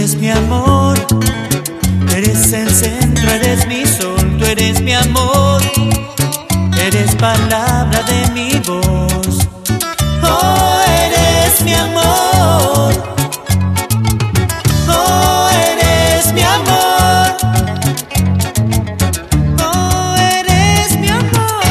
eres mi amor, tú eres el centro, eres mi sol, tú eres mi amor, eres palabra de mi voz. Oh, eres mi amor, oh, eres mi amor, oh, eres mi amor.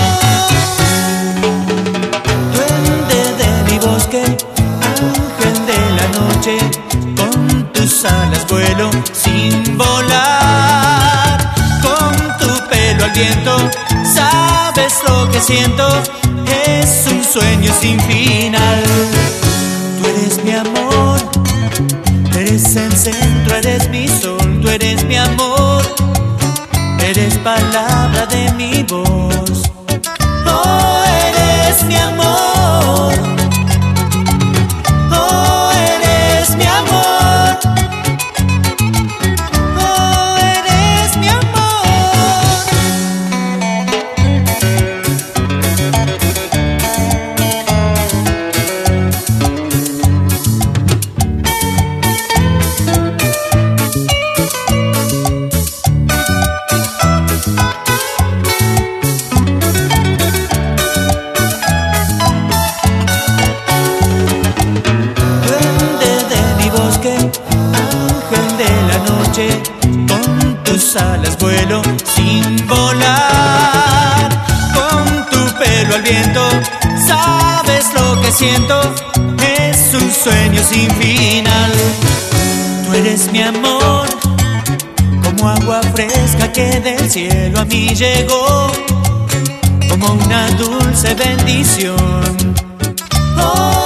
Duende de mi bosque, ángel de la noche, con tus alas vuelo sin volar, con tu pelo al viento, sabes lo que siento, es un sueño sin final. Tú eres mi amor, tú eres el centro, eres mi sol, tú eres mi amor, eres palabra de mi voz. Oh, eres mi amor, oh, eres mi amor, oh, eres mi amor. Con tus alas vuelo sin volar, con tu pelo al viento, sabes lo que siento, es un sueño sin final. Tú eres mi amor, como agua fresca que del cielo a mí llegó, como una dulce bendición. Oh,